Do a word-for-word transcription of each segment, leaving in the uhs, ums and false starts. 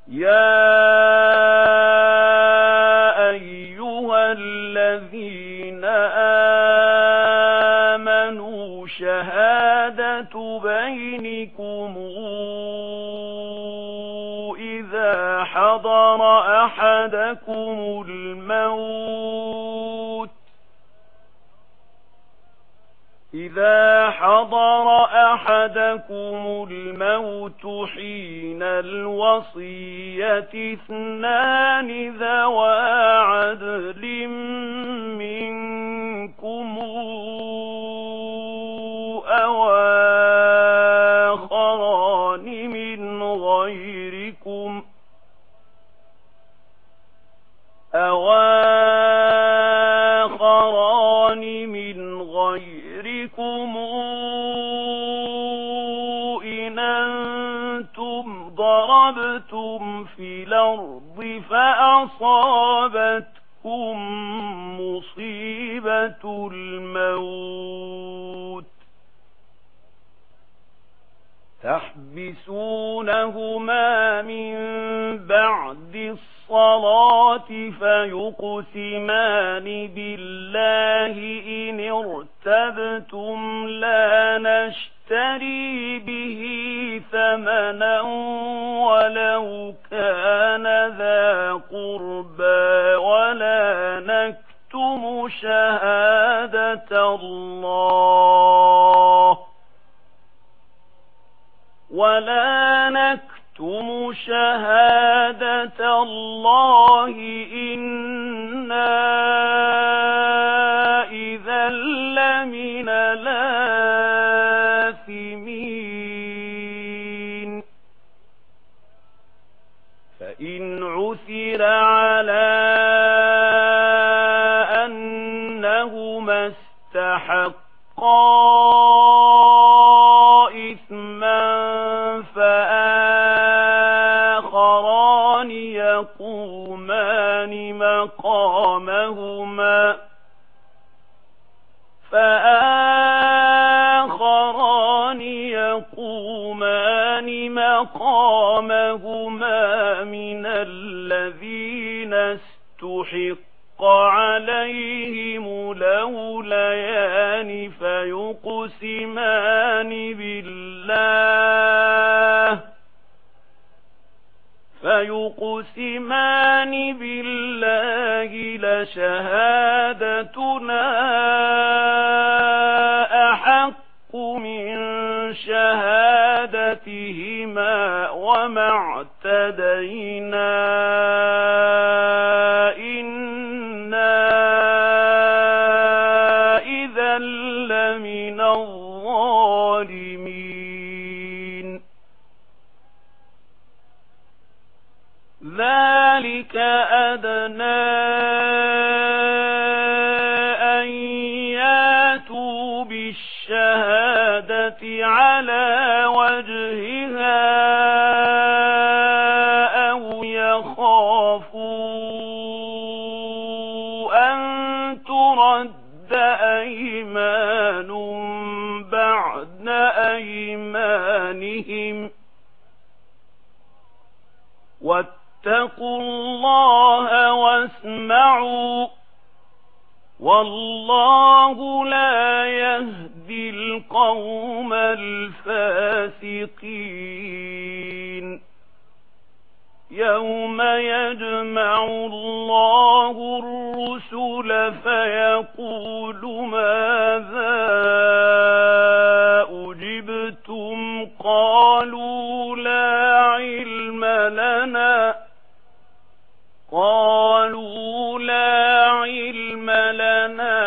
يا أيها الذين آمنوا شهادة بينكم إذا حضر أحدكم الموت إذا حضر أحدكم الموت حين الوصية اثنان ذوى عدل منكم أو آخران من غيركم أو آخران من غيركم إن أنتم ضربتم في الأرض فأصابتكم مصيبة الموت تحبسونهما من بعد الصلاة فيقسمان بالله إن ارتبتم لا نشتري به ثمنا ولو كان ذا قربى ولا نكتم شهادة الله ولا نكتم شهادة الله إنا إذا لمن الآثمين فإن عثر على أنهما استحقا فآخران يقومان مقامهما فآخران يقومان مقامهما من الذين استحق عليهم الأوليان فيقسمان بالله فيقسمان بالله لشهادتنا أحق من شهادتهما وما اعتدينا إنا إذا لمن الظالمين ذلك أدنى أن ياتوا بالشهادة على وجهها أو يخافوا أن ترد أيمان بعد أيمانهم واتقوا الله واسمعوا والله لا يهدي القوم الفاسقين يوم يجمع الله الرسل فيقول ماذا أجبتم قالوا لا علم لنا قالوا لا علم لنا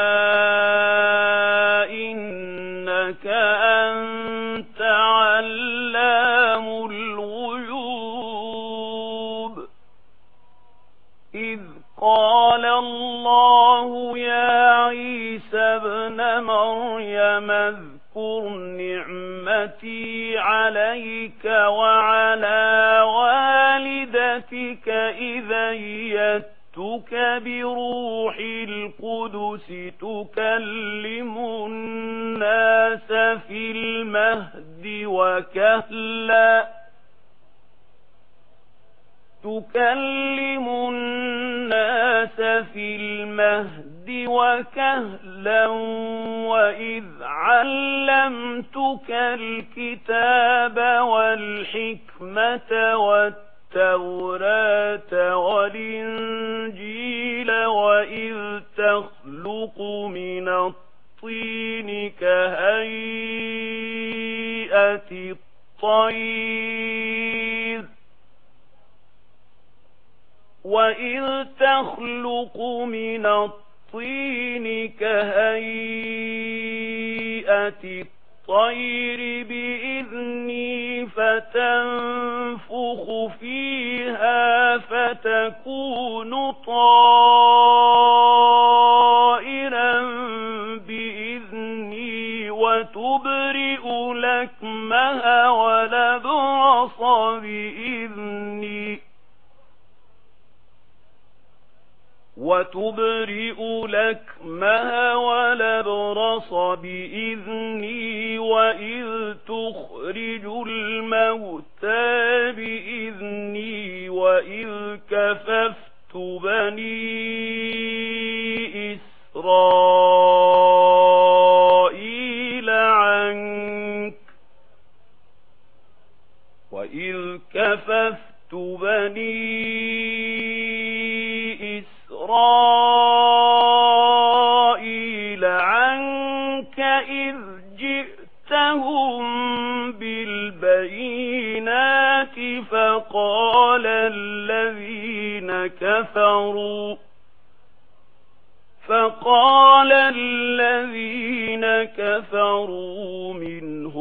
إنك أنت علام الغيوب إذ قال الله يا عيسى ابن مريم اذكر نعمتي عليك وعلى والدتك إذ أيدتك بروح القدس تكلم الناس في المهد وكهلا تكلم الناس في المهد وكهلا وإذ علمتك الكتاب والحكمة والتوراة والإنجيل وإذ تخلق من الطين كهيئة الطير وإذ تخلق من الطين كهيئة الطير بإذني فتنفخ فيها فتكون طائرا بإذني وتبرئ لكمها ولبرص بإذني وتبرئ لكمها ولبرص بإذني وإذ تخرج الموتى بإذني وإذ كففت بني إسرائيل عنك وإذ كففت بني إسرائيل عنك إذ جئتهم بالبينات فقال الذين كفروا فقال الذين كفروا منهم